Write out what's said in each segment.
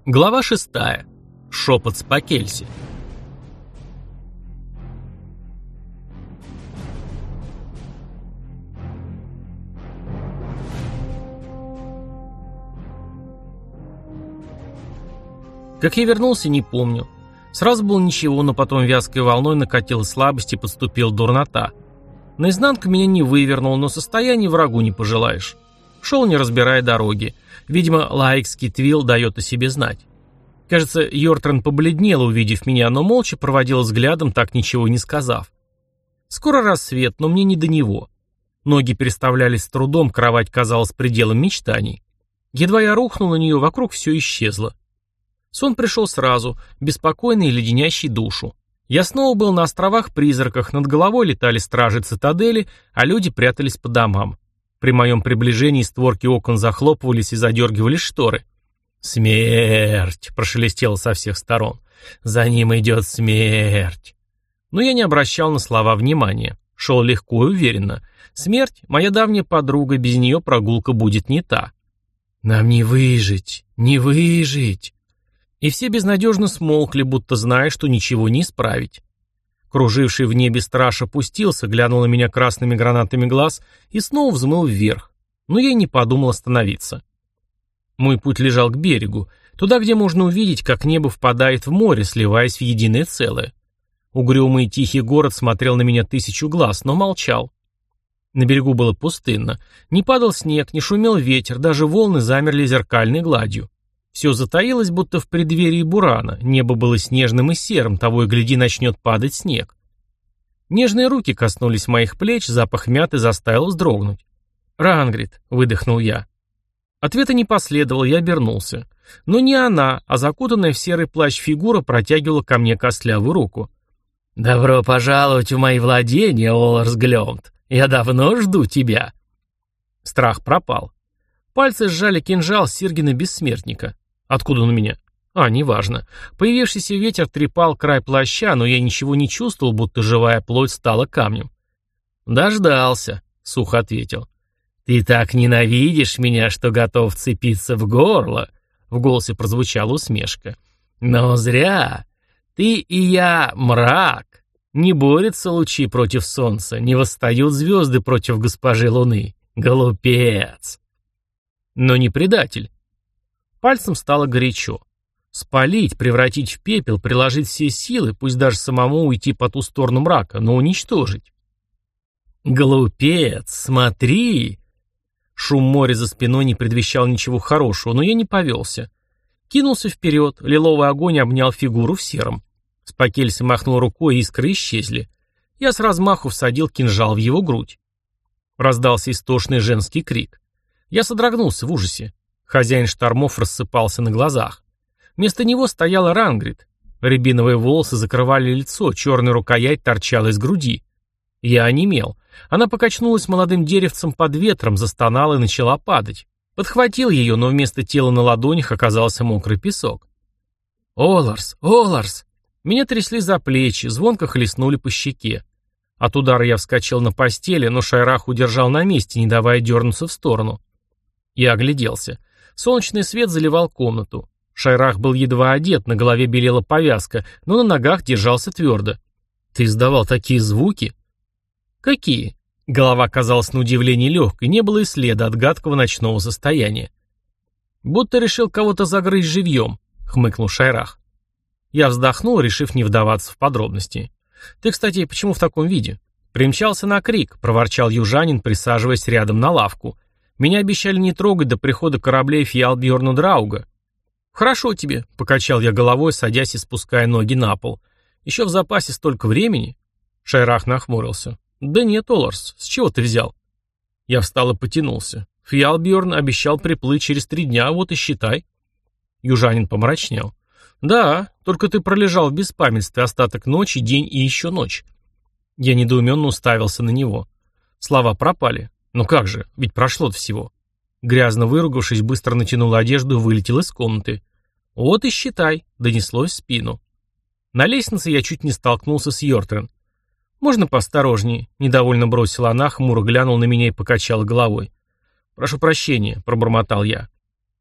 Глава 6. Шепот Спакельси. Как я вернулся, не помню. Сразу было ничего, но потом вязкой волной накатила слабость и подступила дурнота. Наизнанку меня не вывернуло, но состояние врагу не пожелаешь. Шел, не разбирая дороги. Видимо, лаикский твил дает о себе знать. Кажется, Йортрен побледнела, увидев меня, но молча проводила взглядом, так ничего не сказав. Скоро рассвет, но мне не до него. Ноги переставлялись с трудом, кровать казалась пределом мечтаний. Едва я рухнул на нее, вокруг все исчезло. Сон пришел сразу, беспокойный и леденящий душу. Я снова был на островах-призраках, над головой летали стражи цитадели, а люди прятались по домам. При моем приближении створки окон захлопывались и задергивались шторы. «Смерть!» — прошелестело со всех сторон. «За ним идет смерть!» Но я не обращал на слова внимания. Шел легко и уверенно. Смерть — моя давняя подруга, без нее прогулка будет не та. «Нам не выжить, не выжить!» И все безнадежно смолкли, будто зная, что ничего не исправить. Круживший в небе страж опустился, глянул на меня красными гранатами глаз и снова взмыл вверх. Но я и не подумал остановиться. Мой путь лежал к берегу, туда, где можно увидеть, как небо впадает в море, сливаясь в единое целое. Угрюмый и тихий город смотрел на меня тысячу глаз, но молчал. На берегу было пустынно. Не падал снег, не шумел ветер, даже волны замерли зеркальной гладью. Все затаилось, будто в преддверии бурана, небо было снежным и серым, того и гляди начнет падать снег. Нежные руки коснулись моих плеч, запах мяты заставил вздрогнуть. «Рангрид», — выдохнул я. Ответа не последовало, я обернулся. Но не она, а закутанная в серый плащ фигура протягивала ко мне костлявую руку. «Добро пожаловать в мои владения, Оларс Глёмт. Я давно жду тебя». Страх пропал. Пальцы сжали кинжал Сиргина Бессмертника. Откуда он у меня? Неважно. Появившийся ветер трепал край плаща, но я ничего не чувствовал, будто живая плоть стала камнем. «Дождался», — сухо ответил. «Ты так ненавидишь меня, что готов вцепиться в горло», — в голосе прозвучала усмешка. «Но зря. Ты и я — мрак. Не борются лучи против солнца, не восстают звезды против госпожи Луны. Глупец!» Но не предатель. Пальцем стало горячо. Спалить, превратить в пепел, приложить все силы, пусть даже самому уйти по ту сторону мрака, но уничтожить. «Глупец, смотри!» Шум моря за спиной не предвещал ничего хорошего, но я не повелся. Кинулся вперед, лиловый огонь обнял фигуру в сером. Спакельси махнул рукой, искры исчезли. Я с размаху всадил кинжал в его грудь. Раздался истошный женский крик. Я содрогнулся в ужасе. Хозяин штормов рассыпался на глазах. Вместо него стояла Рангрид. Рябиновые волосы закрывали лицо, черная рукоять торчала из груди. Я онемел. Она покачнулась молодым деревцем под ветром, застонала и начала падать. Подхватил ее, но вместо тела на ладонях оказался мокрый песок. «Оларс! Оларс!» Меня трясли за плечи, звонко хлестнули по щеке. От удара я вскочил на постели, но Шайрах удержал на месте, не давая дернуться в сторону. Я огляделся. Солнечный свет заливал комнату. Шайрах был едва одет, на голове белела повязка, но на ногах держался твердо. «Ты издавал такие звуки?» «Какие?» Голова казалась на удивление легкой, не было и следа от гадкого ночного состояния. «Будто решил кого-то загрызть живьем», — хмыкнул Шайрах. Я вздохнул, решив не вдаваться в подробности. «Ты, кстати, почему в таком виде?» «Примчался на крик», — проворчал южанин, присаживаясь рядом на лавку. «Меня обещали не трогать до прихода кораблей Фьялбьорна Драуга». «Хорошо тебе», — покачал я головой, садясь и спуская ноги на пол. «Еще в запасе столько времени?» Шайрах нахмурился. «Да нет, Оларс, с чего ты взял?» Я встал и потянулся. «Фьялбьорн обещал приплыть через 3 дня, вот и считай». Южанин помрачнел. «Да, только ты пролежал в беспамятстве остаток ночи, день и еще ночь». Я недоуменно уставился на него. Слова пропали. «Ну как же, ведь прошло-то всего». Грязно выругавшись, быстро натянул одежду и вылетел из комнаты. «Вот и считай», — донеслось в спину. На лестнице я чуть не столкнулся с Йортрен. «Можно поосторожнее?» — недовольно бросила она, хмуро глянула на меня и покачала головой. «Прошу прощения», — пробормотал я.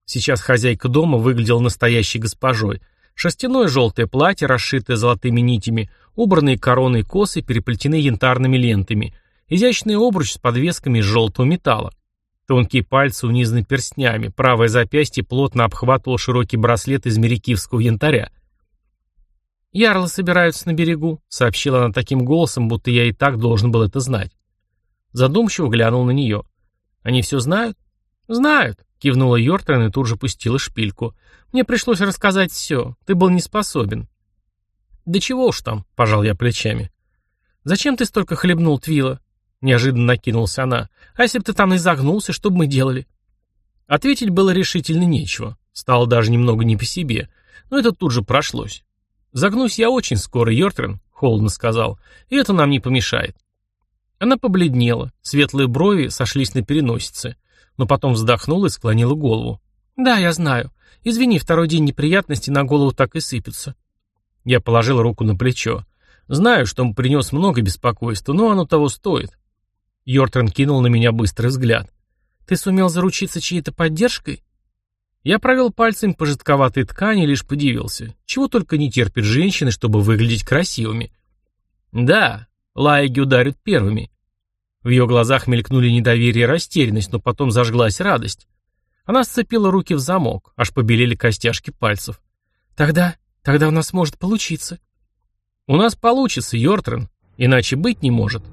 Сейчас хозяйка дома выглядела настоящей госпожой. Шерстяное желтое платье, расшитое золотыми нитями, убранные короной косы переплетены янтарными лентами, изящный обруч с подвесками из желтого металла. Тонкие пальцы унизаны перстнями, правое запястье плотно обхватывал широкий браслет из мерикивского янтаря. «Ярлы собираются на берегу», — сообщила она таким голосом, будто я и так должен был это знать. Задумчиво глянул на нее. «Они все знают?» «Знают», — кивнула Йортрен и тут же пустила шпильку. «Мне пришлось рассказать все. Ты был не способен». «Да чего уж там», — пожал я плечами. «Зачем ты столько хлебнул, Твила?» — неожиданно накинулась она. «А если бы ты там изогнулся, что бы мы делали?» Ответить было решительно нечего. Стало даже немного не по себе. Но это тут же прошлось. «Загнусь я очень скоро, Йортрен», — холодно сказал, — «и это нам не помешает». Она побледнела, светлые брови сошлись на переносице, но потом вздохнула и склонила голову. «Да, я знаю. Извини, второй день неприятностей на голову так и сыпется». Я положил руку на плечо. «Знаю, что он принес много беспокойства, но оно того стоит». Йортрен кинул на меня быстрый взгляд. «Ты сумел заручиться чьей-то поддержкой?» Я провел пальцем по жидковатой ткани и лишь подивился. Чего только не терпят женщины, чтобы выглядеть красивыми. «Да, лаиги ударят первыми». В ее глазах мелькнули недоверие и растерянность, но потом зажглась радость. Она сцепила руки в замок, аж побелели костяшки пальцев. «Тогда у нас может получиться». «У нас получится, Йортрен, иначе быть не может».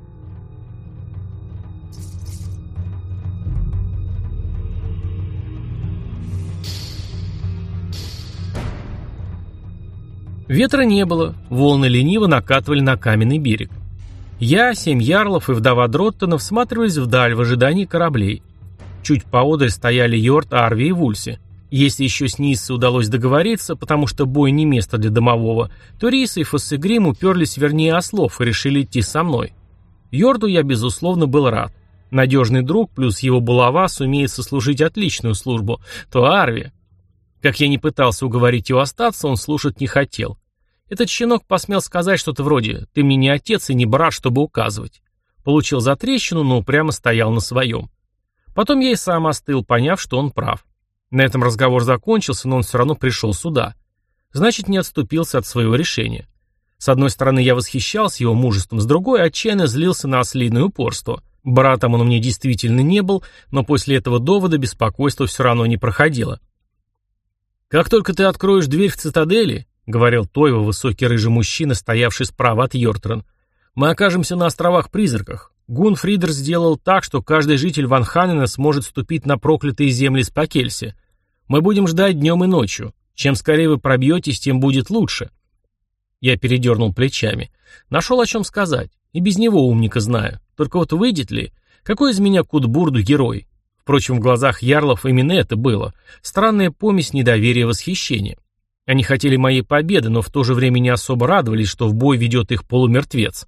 Ветра не было, волны лениво накатывали на каменный берег. Я, 7 ярлов и вдова Дроттона всматривались вдаль в ожидании кораблей. Чуть поодаль стояли Йорт, Арви и Вульси. Если еще с Ниссы удалось договориться, потому что бой не место для домового, то Риса и Фоссегрим уперлись вернее ослов и решили идти со мной. Йорду я, безусловно, был рад. Надежный друг плюс его булава сумеет сослужить отличную службу. То Арви... Как я не пытался уговорить его остаться, он слушать не хотел. Этот щенок посмел сказать что-то вроде «ты мне не отец и не брат, чтобы указывать». Получил затрещину, но упрямо стоял на своем. Потом я и сам остыл, поняв, что он прав. На этом разговор закончился, но он все равно пришел сюда. Значит, не отступился от своего решения. С одной стороны, я восхищался его мужеством, с другой, отчаянно злился на ослиное упорство. Братом он мне действительно не был, но после этого довода беспокойство все равно не проходило. «Как только ты откроешь дверь в цитадели», — говорил Тойва, высокий рыжий мужчина, стоявший справа от Йортрен, — «мы окажемся на островах-призраках. Гунфридер сделал так, что каждый житель Ванханена сможет ступить на проклятые земли Спакельси. Мы будем ждать днем и ночью. Чем скорее вы пробьетесь, тем будет лучше». Я передернул плечами. Нашел о чем сказать. И без него умника знаю. Только вот выйдет ли? Какой из меня Кутбурду герой? Впрочем, в глазах ярлов именно это было. Странная помесь недоверия и восхищения. Они хотели моей победы, но в то же время не особо радовались, что в бой ведет их полумертвец.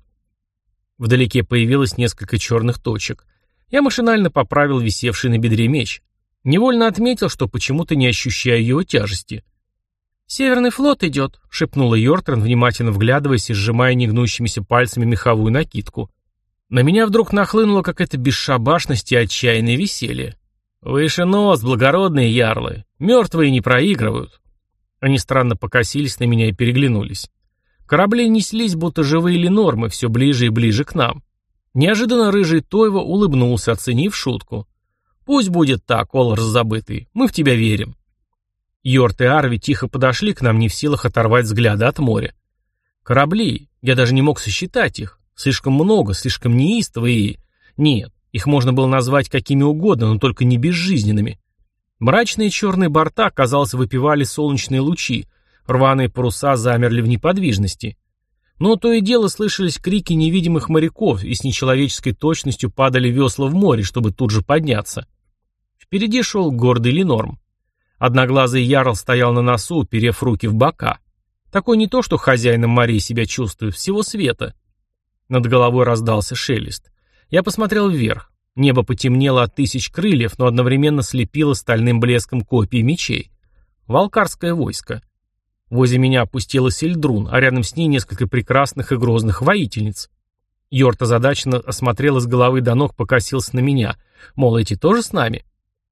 Вдалеке появилось несколько черных точек. Я машинально поправил висевший на бедре меч. Невольно отметил, что почему-то не ощущаю его тяжести. «Северный флот идет», — шепнула Йортрен, внимательно вглядываясь и сжимая негнущимися пальцами меховую накидку. На меня вдруг нахлынула какая-то бесшабашность и отчаянное веселье. «Выше нос, благородные ярлы! Мертвые не проигрывают!» Они странно покосились на меня и переглянулись. Корабли неслись, будто живые ленормы, все ближе и ближе к нам. Неожиданно рыжий Тойва улыбнулся, оценив шутку. «Пусть будет так, Олар забытый, мы в тебя верим». Йорт и Арви тихо подошли к нам, не в силах оторвать взгляда от моря. Корабли, я даже не мог сосчитать их. Слишком много, слишком неистовые и... Нет, их можно было назвать какими угодно, но только не безжизненными. Мрачные черные борта, казалось, выпивали солнечные лучи, рваные паруса замерли в неподвижности. Но то и дело слышались крики невидимых моряков, и с нечеловеческой точностью падали весла в море, чтобы тут же подняться. Впереди шел гордый Ленорм. Одноглазый ярл стоял на носу, уперев руки в бока. Такой не то, что хозяином морей себя чувствует, всего света. Над головой раздался шелест. Я посмотрел вверх. Небо потемнело от тысяч крыльев, но одновременно слепило стальным блеском копий мечей. Валкарское войско. Возле меня опустилась Эльдрун, а рядом с ней несколько прекрасных и грозных воительниц. Йорт озадаченно осмотрел с головы до ног, покосился на меня. Мол, эти тоже с нами?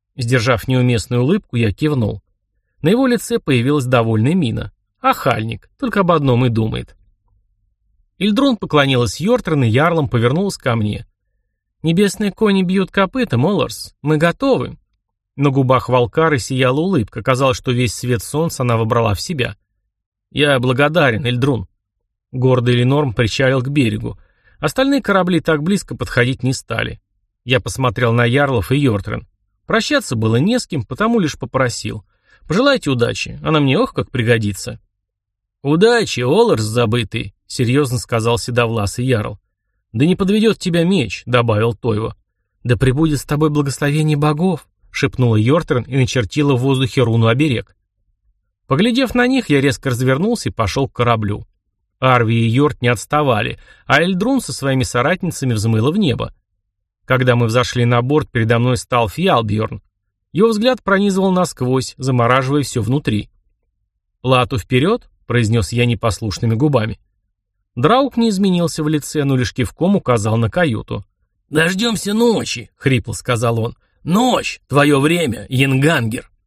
Сдержав неуместную улыбку, я кивнул. На его лице появилась довольная мина. Ахальник, только об одном и думает. Ильдрун поклонилась Йортрен и ярлом повернулась ко мне. «Небесные кони бьют копытом, Оларс. Мы готовы». На губах Валкары сияла улыбка. Казалось, что весь свет солнца она вобрала в себя. «Я благодарен, Ильдрун». Гордый Ленорм причалил к берегу. Остальные корабли так близко подходить не стали. Я посмотрел на ярлов и Йортрен. Прощаться было не с кем, потому лишь попросил. «Пожелайте удачи, она мне ох как пригодится». «Удачи, Оларс забытый», — серьезно сказал седовласый ярл. «Да не подведет тебя меч», — добавил Тойва. «Да пребудет с тобой благословение богов», — шепнула Йортрен и начертила в воздухе руну оберег. Поглядев на них, я резко развернулся и пошел к кораблю. Арви и Йорт не отставали, а Эльдрун со своими соратницами взмыла в небо. Когда мы взошли на борт, передо мной стал Фьялбьорн. Его взгляд пронизывал насквозь, замораживая все внутри. «Плату вперед», — произнес я непослушными губами. Драук не изменился в лице, но лишь кивком указал на каюту. «Дождемся ночи», — хрипло сказал он. «Ночь! Твое время, Янгангер!»